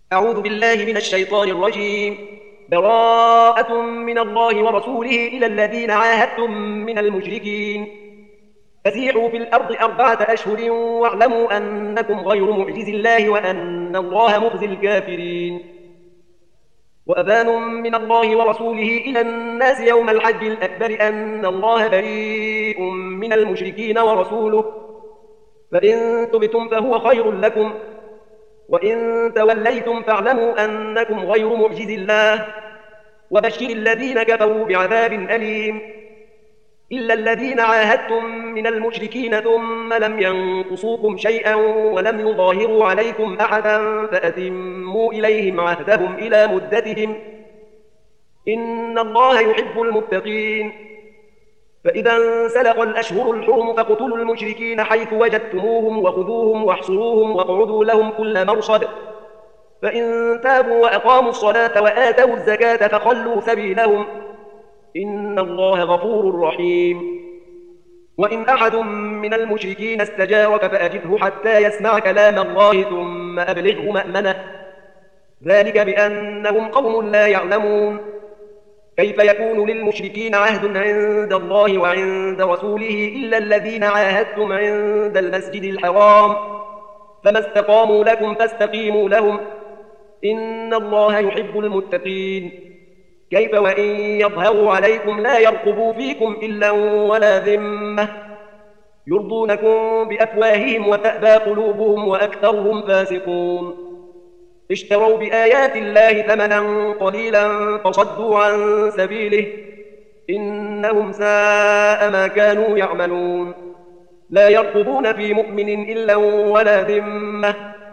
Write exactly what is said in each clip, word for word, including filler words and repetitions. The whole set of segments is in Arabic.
أعوذ بالله من الشيطان الرجيم. براءة من الله ورسوله إلى الذين عاهدتم من المشركين فسيحوا في الأرض أربعة أشهر واعلموا أنكم غير معجز الله وأن الله مخزي الكافرين. وأذان من الله ورسوله إلى الناس يوم الحج الأكبر أن الله بريء من المشركين ورسوله، فإن تبتم فهو خير لكم، وإن توليتم فاعلموا أنكم غير معجز الله، وبشر الذين كفروا بعذاب أليم. إلا الذين عاهدتم من المشركين ثم لم ينقصوكم شيئا ولم يظاهروا عليكم أحدا فأتموا إليهم عهدهم إلى مدتهم، إن الله يحب المتقين. فإذا انسلخ الأشهر الحرم فاقتلوا المشركين حيث وجدتموهم وخذوهم واحصروهم واقعدوا لهم كل مرصد، فإن تابوا وأقاموا الصلاة وآتوا الزكاة فخلوا سبيلهم، إن الله غفور رحيم. وإن أحد من المشركين استجارك فأجره حتى يسمع كلام الله ثم أبلغه مأمنه، ذلك بأنهم قوم لا يعلمون. كيف يكون للمشركين عهد عند الله وعند رسوله إلا الذين عاهدتم عند المسجد الحرام، فما استقاموا لكم فاستقيموا لهم، إن الله يحب المتقين. كيف وإن يظهروا عليكم لا يرقبوا فيكم إلا ولا ذمة، يرضونكم بأفواههم وتأبى قلوبهم وأكثرهم فاسقون. اشتروا بآيات الله ثمنا قليلا فصدوا عن سبيله، إنهم ساء ما كانوا يعملون. لا يرقبون في مؤمن إلا ولا ذمة،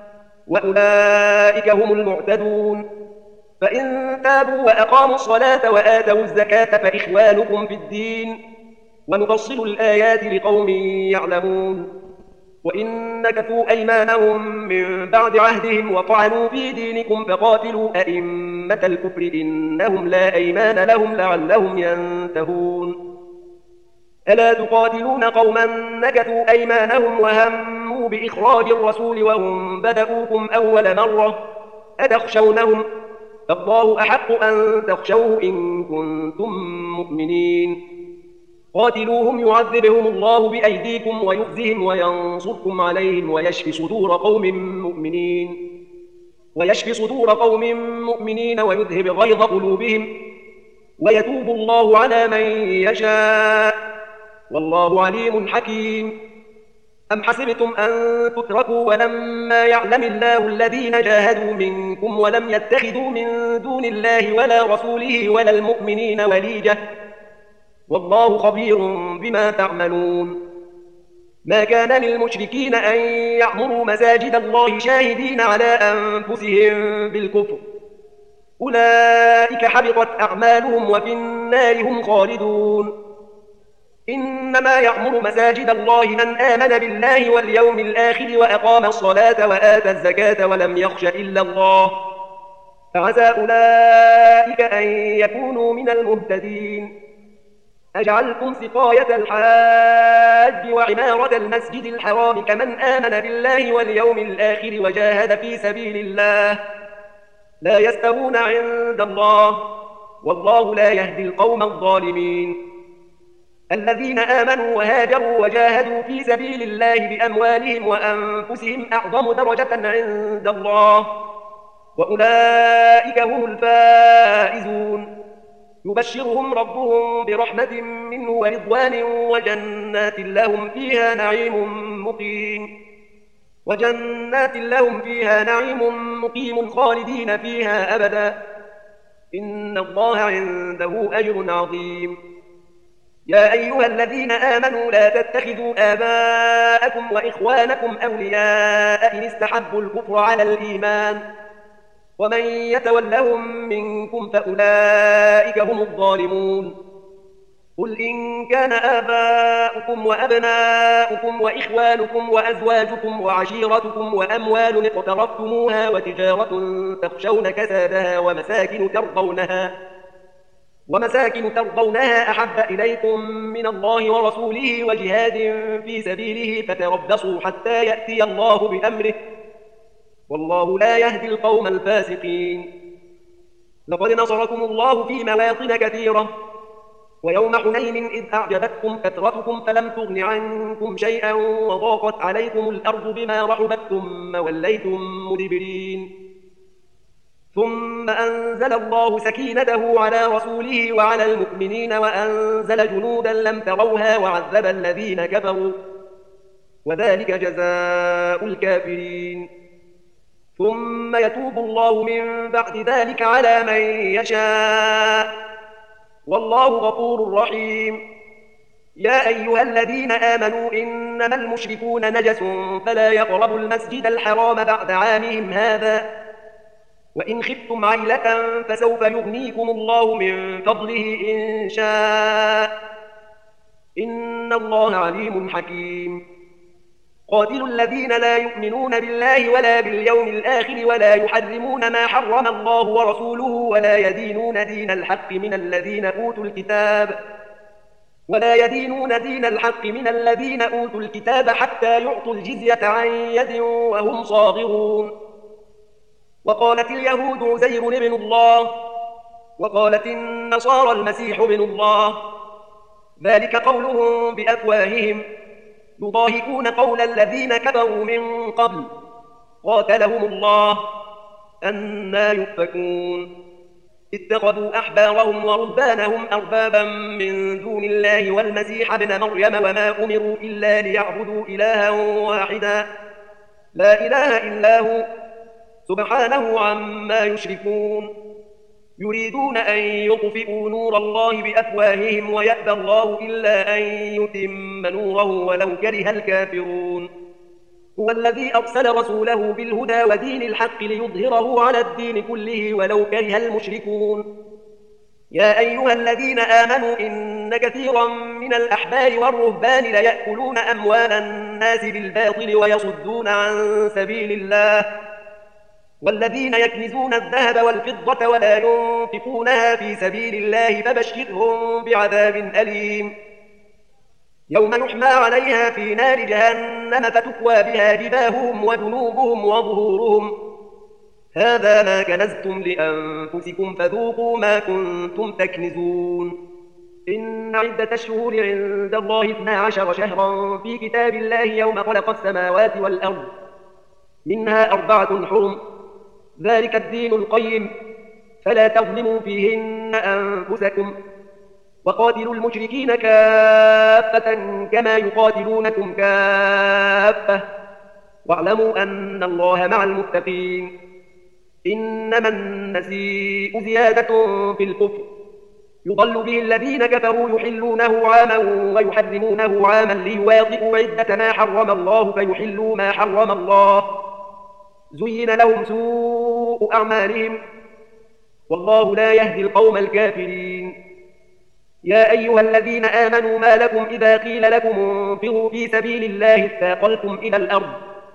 وأولئك هم المعتدون. فإن تابوا وأقاموا الصلاة وآتوا الزكاة فإخوانكم في الدين، ونفصل الآيات لقوم يعلمون. وإن نكثوا أيمانهم من بعد عهدهم وطعنوا في دينكم فقاتلوا أئمة الكفر إنهم لا أيمان لهم لعلهم ينتهون. ألا تقاتلون قوما نكثوا أيمانهم وهموا بإخراج الرسول وهم بدؤوكم أول مرة، أتخشونهم؟ فالله أحق أن تخشوه إن كنتم مؤمنين. قاتلوهم يعذبهم الله بأيديكم ويخزهم وينصركم عليهم ويشفي صدور قوم مؤمنين ويشفي صدور قوم مؤمنين ويذهب غيظ قلوبهم، ويتوب الله على من يشاء، والله عليم حكيم. أم حسبتم أن تتركوا ولما يعلم الله الذين جاهدوا منكم ولم يتخذوا من دون الله ولا رسوله ولا المؤمنين وليجة، والله خبير بما تعملون. ما كان للمشركين أن يعمروا مساجد الله شاهدين على أنفسهم بالكفر، أولئك حبطت أعمالهم وفي النار هم خالدون. إنما يعمر مساجد الله من آمن بالله واليوم الآخر وأقام الصلاة وآتى الزكاة ولم يخش إلا الله، فعسى أولئك أن يكونوا من المهتدين. أجعلتم سقاية الحاج وعمارة المسجد الحرام كمن آمن بالله واليوم الآخر وجاهد في سبيل الله، لا يستوون عند الله، والله لا يهدي القوم الظالمين. الذين آمنوا وهاجروا وجاهدوا في سبيل الله بأموالهم وأنفسهم أعظم درجة عند الله، وأولئك هم الفائزون. يبشرهم ربهم برحمة منه ورضوان وجنات لهم فيها نعيم مقيم وجنات لهم فيها نعيم مقيم خالدين فيها أبدا، إن الله عنده أجر عظيم. يا أيها الذين آمنوا لا تتخذوا آباءكم وإخوانكم أولياء إن استحبوا الكفر على الإيمان، ومن يتولهم منكم فأولئك هم الظالمون. قل إن كان آباؤكم وأبناؤكم وإخوانكم وأزواجكم وعشيرتكم وأموال اقترفتموها وتجارة تخشون كسادها ومساكن ترضونها ومساكن ترضونها أحب إليكم من الله ورسوله وجهاد في سبيله فتربصوا حتى يأتي الله بأمره، والله لا يهدي القوم الفاسقين. لقد نصركم الله في مواطن كثيرة ويوم حنين إذ أعجبتكم كثرتكم فلم تغن عنكم شيئا وضاقت عليكم الأرض بما رحبت ثم وليتم مدبرين ثم أنزل الله سكينته على رسوله وعلى المؤمنين وأنزل جنودا لم تروها وعذب الذين كفروا وذلك جزاء الكافرين. ثم يتوب الله من بعد ذلك على من يشاء والله غفور رحيم. يا أيها الذين آمنوا إنما المشركون نجس فلا يقربوا المسجد الحرام بعد عامهم هذا وإن خفتم عيلة فسوف يغنيكم الله من فضله إن شاء إن الله عليم حكيم. قاتلوا الذين لا يؤمنون بالله ولا باليوم الآخر ولا يحرمون ما حرم الله ورسوله ولا يدينون دين الحق من الذين أوتوا الكتاب ولا يدينون دين الحق من الذين أوتوا الكتاب حتى يعطوا الجزية عن يد وهم صاغرون. وقالت اليهود عزير ابن الله وقالت النصارى المسيح ابن الله ذلك قولهم بأفواههم يضاهئون قول الذين كفروا من قبل قاتلهم الله أنى يؤفكون. اتخذوا أحبارهم ورهبانهم أربابا من دون الله والمسيح ابن مريم وما أمروا إلا ليعبدوا إلها واحدا لا إله إلا هو سبحانه عما يشركون. يريدون أن يطفئوا نور الله بأفواههم ويأبى الله إلا أن يتم نوره ولو كره الكافرون. هو الذي أرسل رسوله بالهدى ودين الحق ليظهره على الدين كله ولو كره المشركون. يا أيها الذين آمنوا إن كثيرا من الأحبار والرهبان ليأكلون أموال الناس بالباطل ويصدون عن سبيل الله والذين يكنزون الذهب والفضة ولا ينفقونها في سبيل الله فبشرهم بعذاب أليم يوم يحمى عليها في نار جهنم فتكوى بها جباههم وجنوبهم وظهورهم هذا ما كنزتم لأنفسكم فذوقوا ما كنتم تكنزون. إن عدة الشهور عند الله اثنا عشر شهرا في كتاب الله يوم خلق السماوات والأرض منها أربعة حرم ذلك الدين القيم فلا تظلموا فيهن أنفسكم وقاتلوا المشركين كافة كما يقاتلونكم كافة واعلموا أن الله مع المتقين. إنما النسيء زيادة في الكفر يضل به الذين كفروا يحلونه عاما ويحرمونه عاما ليواطئوا عدة ما حرم الله فيحلوا ما حرم الله زين لهم سوء أعمالهم والله لا يهدي القوم الكافرين. يا أيها الذين آمنوا ما لكم إذا قيل لكم انفروا في سبيل الله اثاقلتم إلى الأرض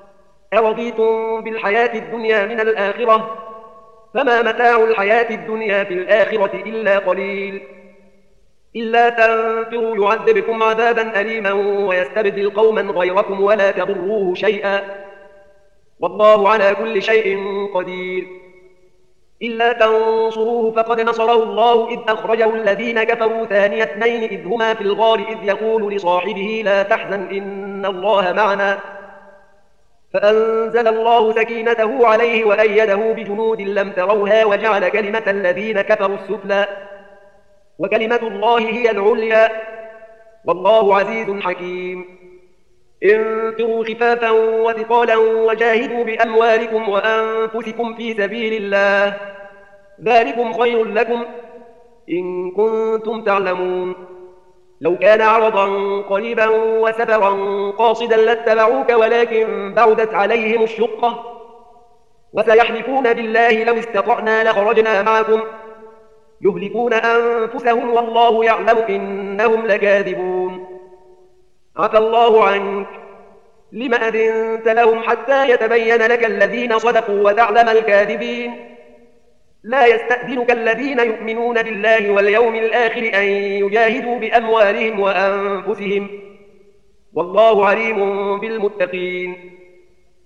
أرضيتم بالحياة الدنيا من الآخرة فما متاع الحياة الدنيا في الآخرة إلا قليل إلا تنفروا يعذبكم عذابا أليما ويستبدل قوما غيركم ولا تضروه شيئا والله على كل شيء قدير. إلا تنصروه فقد نصره الله إذ أخرجه الذين كفروا ثاني اثنين إذ هما في الغار إذ يقول لصاحبه لا تحزن إن الله معنا فأنزل الله سكينته عليه وأيده بجنود لم تروها وجعل كلمة الذين كفروا السفلى وكلمة الله هي العليا والله عزيز حكيم. انفروا خفافا وثقالا وجاهدوا بأموالكم وأنفسكم في سبيل الله ذلكم خير لكم إن كنتم تعلمون. لو كان عرضا قريبا وسفرا قاصدا لاتبعوك ولكن بعدت عليهم الشقة وسيحلفون بالله لو استطعنا لخرجنا معكم يهلكون أنفسهم والله يعلم إنهم لكاذبون. عفى الله عنك لم أذنت لهم حتى يتبين لك الذين صدقوا وتعلم الكاذبين. لا يستأذنك الذين يؤمنون بالله واليوم الآخر أن يجاهدوا بأموالهم وأنفسهم والله عليم بالمتقين.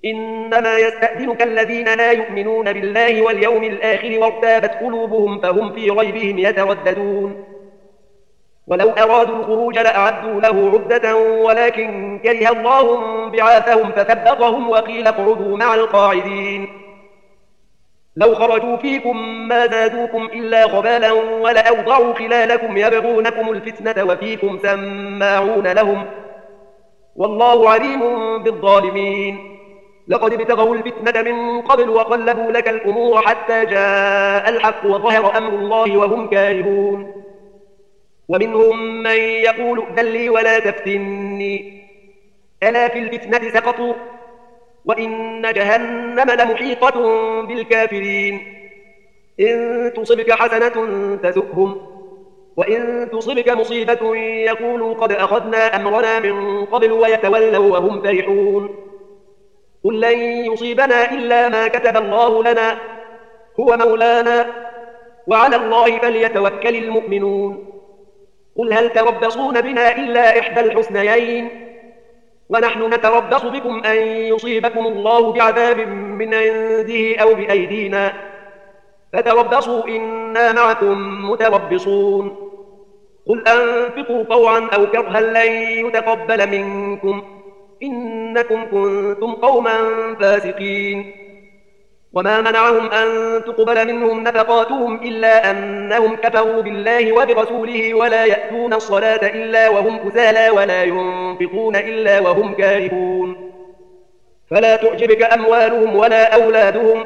إنما يستأذنك الذين لا يؤمنون بالله واليوم الآخر وارتابت قلوبهم فهم في ريبهم يترددون ولو أرادوا الخروج لأعدوا له عدة ولكن كره الله بعاثهم فثبطهم وقيل اقعدوا مع القاعدين لو خرجوا فيكم ما زادوكم إلا خبالا ولأوضعوا خلالكم يبغونكم الفتنة وفيكم سماعون لهم والله عليم بالظالمين لقد ابتغوا الفتنة من قبل وقلبوا لك الأمور حتى جاء الحق وظهر أمر الله وهم كارهون ومنهم من يقول ائذن لي ولا تفتني ألا في الفتنة سقطوا وإن جهنم لمحيطة بالكافرين إن تصبك حسنة تسؤهم وإن تصبك مصيبة يقولوا قد أخذنا أمرنا من قبل ويتولوا وهم فرحون قل لن يصيبنا إلا ما كتب الله لنا هو مولانا وعلى الله فليتوكل المؤمنون قل هل تربصون بنا إلا إحدى الحسنيين ونحن نتربص بكم أن يصيبكم الله بعذاب من عنده أو بأيدينا فتربصوا إنا معكم متربصون قل أنفقوا طوعا أو كرها لن يتقبل منكم إنكم كنتم قوما فاسقين وما منعهم أن تقبل منهم نفقاتهم إلا أنهم كفروا بالله وبرسوله ولا يأتون الصلاة إلا وهم كسالى ولا ينفقون إلا وهم كارهون فلا تعجبك أموالهم ولا أولادهم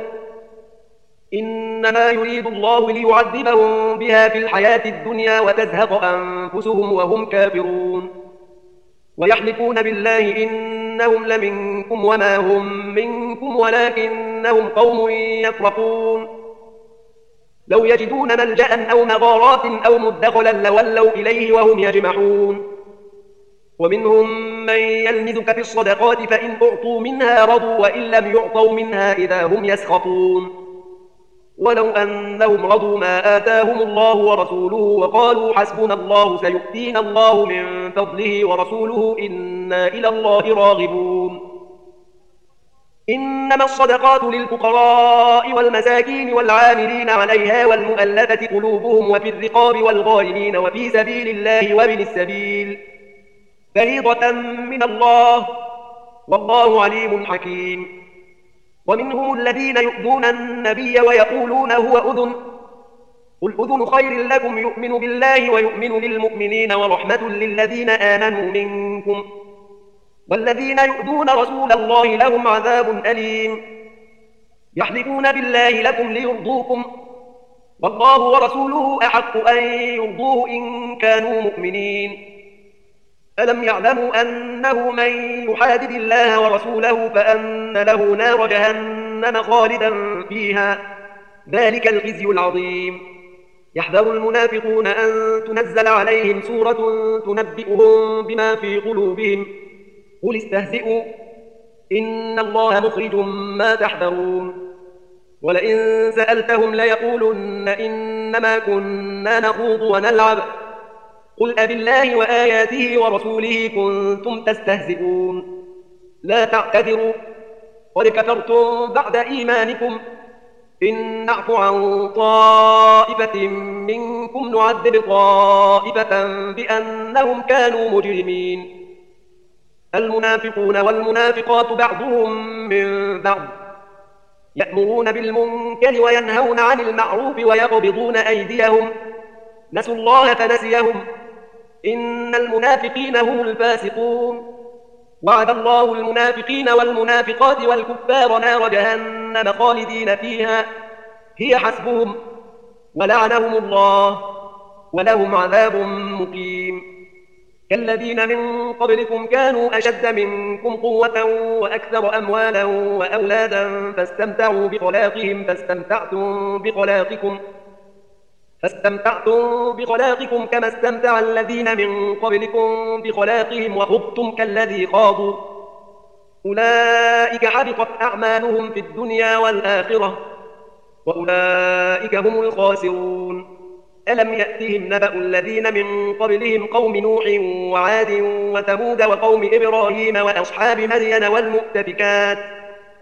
إنما يريد الله ليعذبهم بها في الحياة الدنيا وتزهق أنفسهم وهم كافرون ويحلفون بالله إنهم لمنكم وما هم منكم ولكنهم قوم يفرقون لو يجدون ملجأ أو مغارات أو مدخلا لولوا إليه وهم يجمحون ومنهم من يلمزك في الصدقات فإن أعطوا منها رضوا وإن لم يعطوا منها إذا هم يسخطون ولو أنهم رضوا ما آتاهم الله ورسوله وقالوا حسبنا الله سيؤتينا الله من فضله ورسوله إنا إلى الله راغبون إنما الصدقات للفقراء والمساكين والعاملين عليها والمؤلفة قلوبهم وفي الرقاب والغارمين وفي سبيل الله وابن السبيل فريضة من الله والله عليم حكيم ومنهم الذين يؤذون النبي ويقولون هو أذن قل أذن خير لكم يؤمن بالله ويؤمن للمؤمنين ورحمة للذين آمنوا منكم والذين يؤذون رسول الله لهم عذاب أليم يحلفون بالله لكم ليرضوكم والله ورسوله أحق أن يرضوه إن كانوا مؤمنين ألم يعلموا أنه من يحادد الله ورسوله فأن له نار جهنم خالدا فيها ذلك الخزي العظيم يحذر المنافقون أن تنزل عليهم سورة تنبئهم بما في قلوبهم قل استهزئوا إن الله مخرج ما تحذرون ولئن سألتهم ليقولن إنما كنا نخوض ونلعب قل أبالله وآياته ورسوله كنتم تستهزئون لا تعتذروا قد كفرتم بعد إيمانكم إن نعفو عن طائفة منكم نعذب طائفة بأنهم كانوا مجرمين المنافقون والمنافقات بعضهم من بعض يأمرون بالمنكر وينهون عن المعروف ويقبضون أيديهم نسوا الله فنسيهم إن المنافقين هم الفاسقون وعد الله المنافقين والمنافقات والكفار نار جهنم خالدين فيها هي حسبهم ولعنهم الله ولهم عذاب مقيم كالذين من قبلكم كانوا أشد منكم قوة وأكثر أموالا وأولادا فاستمتعوا بخلاقهم فاستمتعتم بخلاقكم فاستمتعتم بخلاقكم كما استمتع الذين من قبلكم بخلاقهم وخضتم كالذي خاضوا أولئك حبطت أعمالهم في الدنيا والآخرة وأولئك هم الخاسرون ألم يأتهم نبأ الذين من قبلهم قوم نوح وعاد وثمود وقوم إبراهيم وأصحاب مدين والمؤتفكات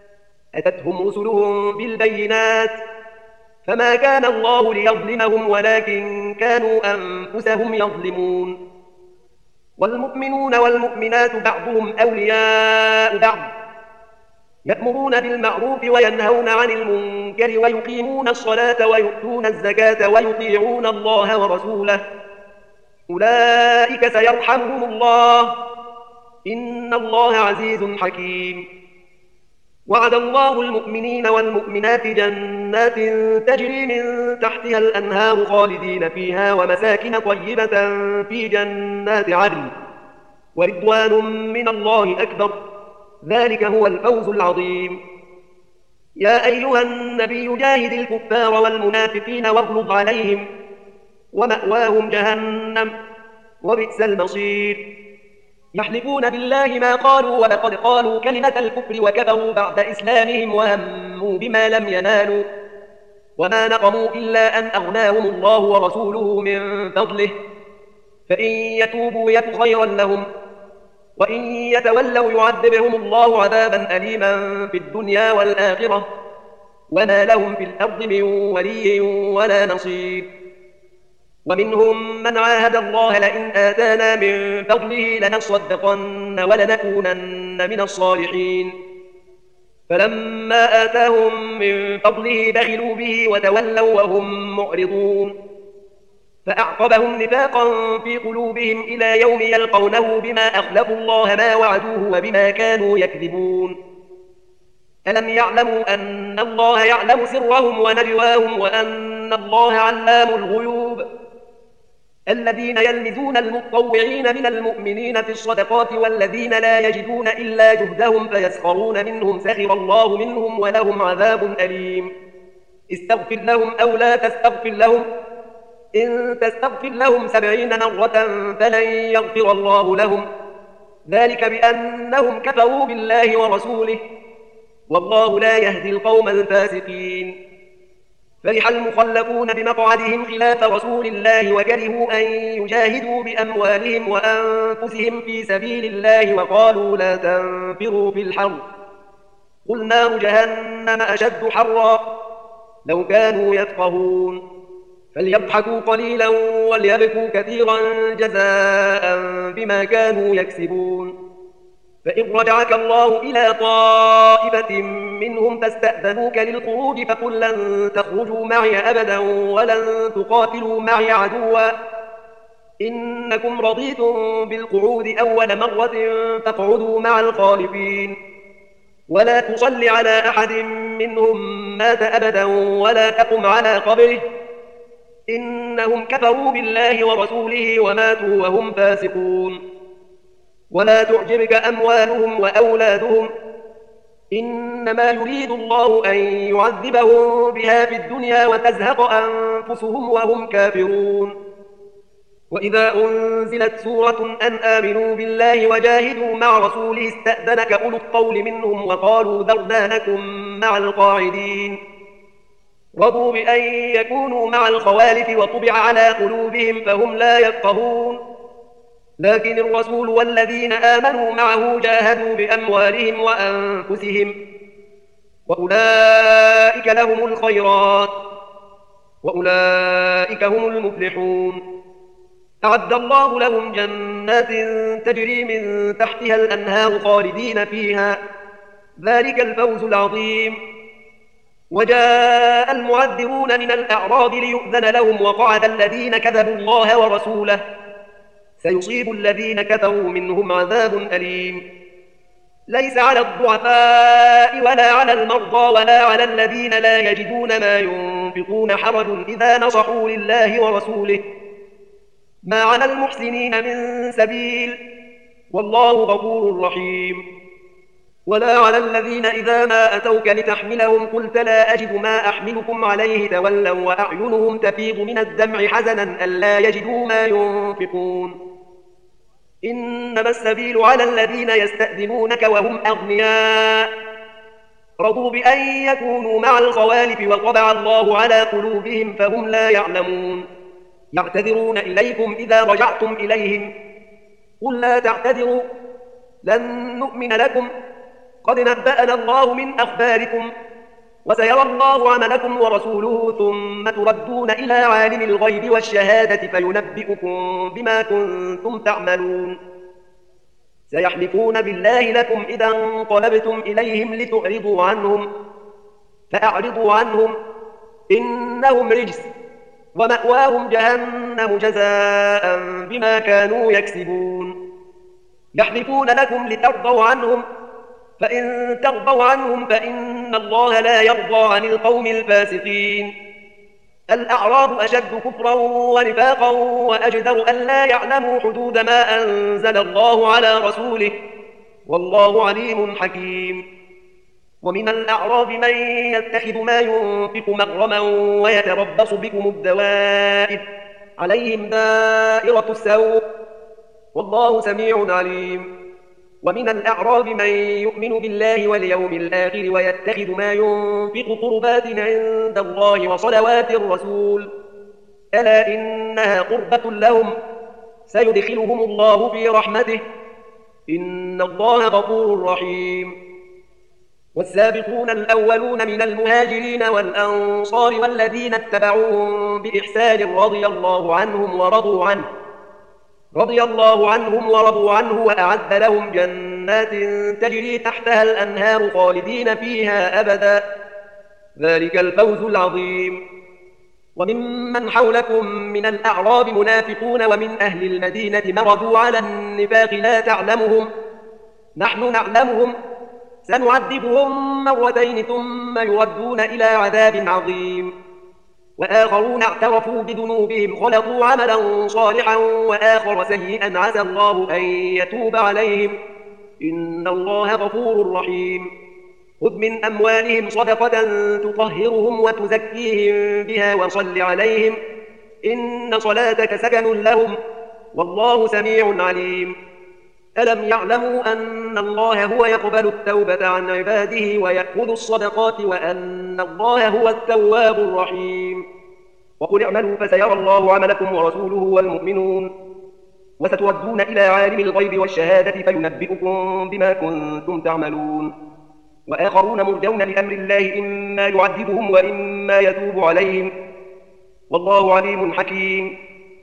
أتتهم رسلهم بالبينات فما كان الله ليظلمهم ولكن كانوا أنفسهم يظلمون. والمؤمنون والمؤمنات بعضهم أولياء بعض يأمرون بالمعروف وينهون عن المنكر ويقيمون الصلاة ويؤتون الزكاة ويطيعون الله ورسوله أولئك سيرحمهم الله إن الله عزيز حكيم. وعد الله المؤمنين والمؤمنات جنات تجري من تحتها الأنهار خالدين فيها ومساكن طيبة في جنات عدن ورضوان من الله أكبر ذلك هو الفوز العظيم. يا أيها النبي جاهد الكفار والمنافقين واغلظ عليهم ومأواهم جهنم وبئس المصير. يحلفون بالله ما قالوا ولقد قالوا كلمة الكفر وكفروا بعد إسلامهم وهموا بما لم ينالوا وما نقموا إلا أن أغناهم الله ورسوله من فضله فإن يتوبوا يك خيرا لهم وإن يتولوا يعذبهم الله عذابا أليما في الدنيا والآخرة وما لهم في الأرض من ولي ولا نصير. ومنهم من عاهد الله لئن آتانا من فضله لنصدقن ولنكونن من الصالحين فلما آتاهم من فضله بخلوا به وتولوا وهم معرضون فأعقبهم نفاقا في قلوبهم إلى يوم يلقونه بما أخلفوا الله ما وعدوه وبما كانوا يكذبون. ألم يعلموا أن الله يعلم سرهم ونجواهم وأن الله علام الغيوب. الذين يلمزون المتطوعين من المؤمنين في الصدقات والذين لا يجدون إلا جهدهم فيسخرون منهم سخر الله منهم ولهم عذاب أليم. استغفر لهم أو لا تستغفر لهم إن تستغفر لهم سبعين مرة فلن يغفر الله لهم ذلك بأنهم كفروا بالله ورسوله والله لا يهدي القوم الفاسقين. فرح المخلفون بمقعدهم خلاف رسول الله وكرهوا أن يجاهدوا بأموالهم وأنفسهم في سبيل الله وقالوا لا تنفروا في الحر قل نار جهنم أشد حرا لو كانوا يفقهون فليضحكوا قليلا وليبكوا كثيرا جزاء بما كانوا يكسبون. فإن رجعك الله إلى طائفة منهم فاستأذنوك للخروج فقل لن تخرجوا معي أبدا ولن تقاتلوا معي عدوا إنكم رضيتم بالقعود أول مرة فاقعدوا مع الخالفين ولا تصل على أحد منهم مات أبدا ولا تقم على قبره إنهم كفروا بالله ورسوله وماتوا وهم فاسقون. ولا تعجبك أموالهم وأولادهم إنما يريد الله أن يعذبهم بها في الدنيا وتزهق أنفسهم وهم كافرون. وإذا أنزلت سورة أن آمنوا بالله وجاهدوا مع رسوله استأذنك أولو الطول منهم وقالوا ذرنا لكم مع القاعدين رضوا بأن يكونوا مع الخوالف وطبع على قلوبهم فهم لا يفقهون. لكن الرسول والذين آمنوا معه جاهدوا بأموالهم وأنفسهم وأولئك لهم الخيرات وأولئك هم المفلحون. أعد الله لهم جنات تجري من تحتها الأنهار خالدين فيها ذلك الفوز العظيم. وجاء المعذرون من الأعراب ليؤذن لهم وقعد الذين كذبوا الله ورسوله سيصيب الذين كفروا منهم عذاب أليم. ليس على الضعفاء ولا على المرضى ولا على الذين لا يجدون ما ينفقون حرج إذا نصحوا لله ورسوله ما على المحسنين من سبيل والله غفور رحيم. ولا على الذين إذا ما أتوك لتحملهم قلت لا أجد ما أحملكم عليه تولوا وأعينهم تفيض من الدمع حزنا ألا يجدوا ما ينفقون. إنما السبيل على الذين يستأذنونك وهم أغنياء رضوا بأن يكونوا مع الخوالف وطبع الله على قلوبهم فهم لا يعلمون. يعتذرون إليكم إذا رجعتم إليهم قل لا تعتذروا لن نؤمن لكم قد نبأنا الله من أخباركم وسيرى الله عملكم ورسوله ثم تردون إلى عالم الغيب والشهادة فينبئكم بما كنتم تعملون سيحلفون بالله لكم إذا انقلبتم إليهم لتعرضوا عنهم فأعرضوا عنهم إنهم رجس ومأواهم جهنم جزاء بما كانوا يكسبون يحلفون لكم لترضوا عنهم فإن ترضوا عنهم فإن الله لا يرضى عن القوم الفاسقين الأعراب أشد كفرا ونفاقا وأجدر أن لا يعلموا حدود ما أنزل الله على رسوله والله عليم حكيم ومن الأعراب من يتخذ ما ينفق مغرما ويتربص بكم الدوائر عليهم دائرة السوء والله سميع عليم ومن الأعراب من يؤمن بالله واليوم الآخر ويتخذ ما ينفق قربات عند الله وصلوات الرسول ألا إنها قربة لهم سيدخلهم الله في رحمته إن الله غفور رحيم والسابقون الأولون من المهاجرين والأنصار والذين اتبعوهم بإحسان رضي الله عنهم ورضوا عنه رضي الله عنهم ورضوا عنه وأعد لهم جنات تجري تحتها الأنهار خالدين فيها أبدا ذلك الفوز العظيم وممن حولكم من الأعراب منافقون ومن أهل المدينة مرضوا على النفاق لا تعلمهم نحن نعلمهم سنعذبهم مرتين ثم يردون إلى عذاب عظيم وآخرون اعترفوا بذنوبهم خلطوا عملا صالحا وآخر سيئا عسى الله أن يتوب عليهم إن الله غفور رحيم خذ من أموالهم صدقة تطهرهم وتزكيهم بها وصل عليهم إن صلاتك سكن لهم والله سميع عليم ألم يعلموا أن الله هو يقبل التوبة عن عباده ويأخذ الصدقات وأن الله هو التواب الرحيم وقل اعملوا فسيرى الله عملكم ورسوله والمؤمنون وستردون إلى عالم الغيب والشهادة فينبئكم بما كنتم تعملون وآخرون مرجون لأمر الله إما يعذبهم وإما يتوب عليهم والله عليم حكيم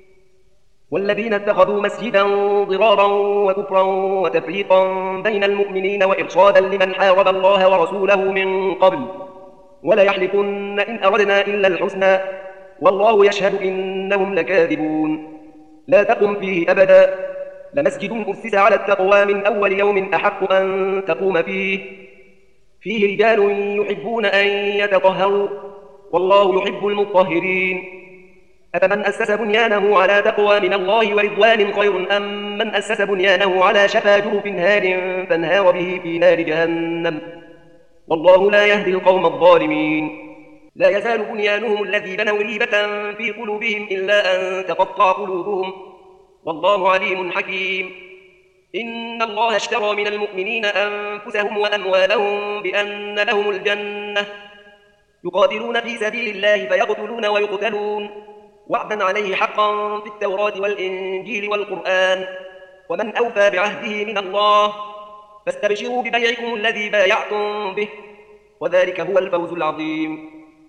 والذين اتخذوا مسجدا ضرارا وكفرا وتفريقا بين المؤمنين وإرصادا لمن حارب الله ورسوله من قبل وليحلفن إن أردنا إلا الحسنى والله يشهد إنهم لكاذبون لا تقم فيه أبدا لمسجد أسس على التقوى من أول يوم أحق أن تقوم فيه فيه رجال يحبون أن يتطهروا والله يحب المطهرين أفمن أسس بنيانه على تقوى من الله ورضوان خير أم من أسس بنيانه على شفا جرف هار فانهار به في نار جهنم والله لا يهدي القوم الظالمين لا يزال بنيانهم الذي بنوا ريبة في قلوبهم إلا أن تقطع قلوبهم والله عليم حكيم إن الله اشترى من المؤمنين أنفسهم وأموالهم بأن لهم الجنة يقاتلون في سبيل الله فيقتلون ويقتلون وعدا عليه حقا في التوراة والإنجيل والقرآن ومن أوفى بعهده من الله فاستبشروا ببيعكم الذي بايعتم به وذلك هو الفوز العظيم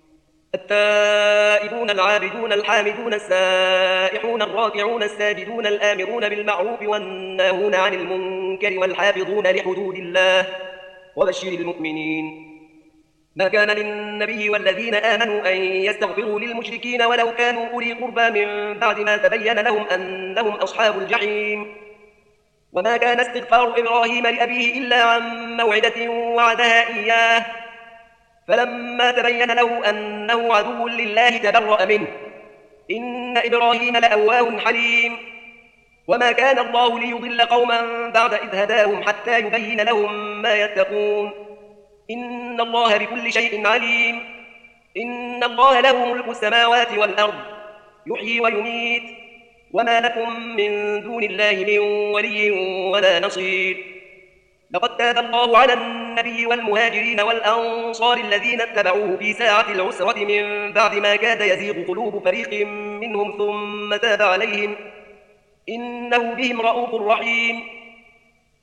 التائبون العابدون الحامدون السائحون الراكعون الساجدون الآمرون بالمعروف والناهون عن المنكر والحافظون لحدود الله وبشر المؤمنين ما كان للنبي والذين آمنوا أن يستغفروا للمشركين ولو كانوا أولي قربى من بعد ما تبين لهم أنهم أصحاب الجحيم وما كان استغفار إبراهيم لأبيه إلا عن موعدة وعدها إياه فلما تبين له أنه عدو لله تبرأ منه إن إبراهيم لأواه حليم وما كان الله ليضل قوما بعد إذ هداهم حتى يبين لهم ما يتقون إن الله بكل شيء عليم إن الله له ملك السماوات والأرض يحيي ويميت وما لكم من دون الله من ولي ولا نصير لقد تاب الله على النبي والمهاجرين والأنصار الذين اتبعوه في ساعة العسرة من بعد ما كاد يزيغ قلوب فريق منهم ثم تاب عليهم إنه بهم رءوف رحيم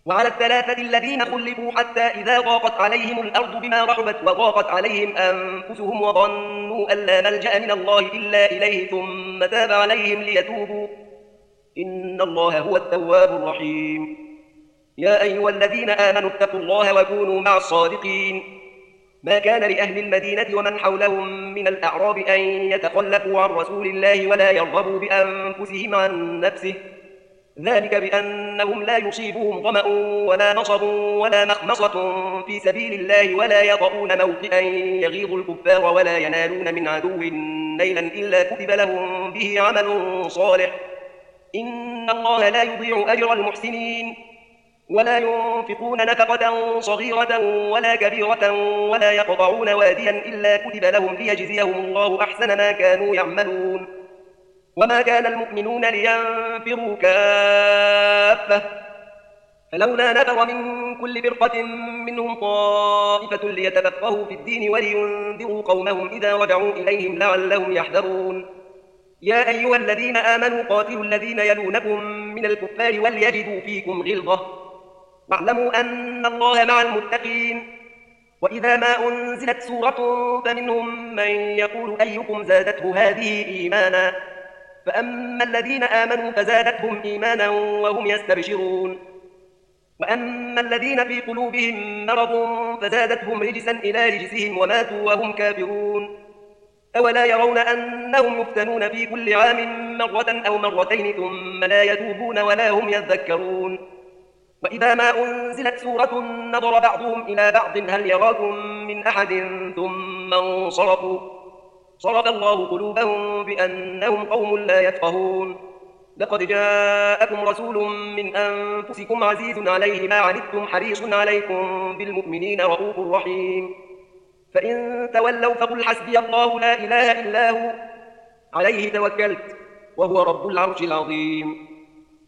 وعلى الثلاثة الذين خلفوا حتى إذا ضاقت عليهم الأرض بما رحبت وضاقت عليهم أنفسهم وظنوا أن لا ملجأ من الله إلا إليه ثم تاب عليهم ليتوبوا إن الله هو التواب الرحيم. يا أيها الذين آمنوا اتقوا الله وكونوا مع الصادقين. ما كان لأهل المدينة ومن حولهم من الأعراب أن يتخلفوا عن رسول الله ولا يرغبوا بأنفسهم عن نفسه، ذلك بأنهم لا يصيبهم ظمأ ولا نصب ولا مخمصة في سبيل الله ولا يطؤون موطئا يغيظ الكفار ولا ينالون من عدو نيلا إلا كتب لهم به عمل صالح إن الله لا يضيع أجر المحسنين. ولا ينفقون نفقة صغيرة ولا كبيرة ولا يقطعون واديا إلا كتب لهم ليجزيهم الله أحسن ما كانوا يعملون. وما كان المؤمنون لينفروا كافة فلولا نفر من كل فرقة منهم طائفة ليتفقهوا في الدين ولينذروا قومهم إذا رجعوا إليهم لعلهم يحذرون. يا أيها الذين آمنوا قاتلوا الذين يلونكم من الكفار وليجدوا فيكم غلظة واعلموا أن الله مع المتقين. وإذا ما أنزلت سورة فمنهم من يقول أيكم زادته هذه إيمانا فأما الذين آمنوا فزادتهم إيمانا وهم يستبشرون وأما الذين في قلوبهم مرض فزادتهم رجسا إلى رجسهم وماتوا وهم كافرون. أولا يرون أنهم يفتنون في كل عام مرة أو مرتين ثم لا يتوبون ولا هم يذكرون. وإذا ما أنزلت سورة نظر بعضهم إلى بعض هل يراكم من أحد ثم انصرفوا صرف الله قلوبهم بأنهم قوم لا يفقهون. لقد جاءكم رسول من أنفسكم عزيز عليه ما عنتم حريص عليكم بالمؤمنين رؤوف رحيم. فإن تولوا فقل حسبي الله لا إله إلا هو عليه توكلت وهو رب العرش العظيم.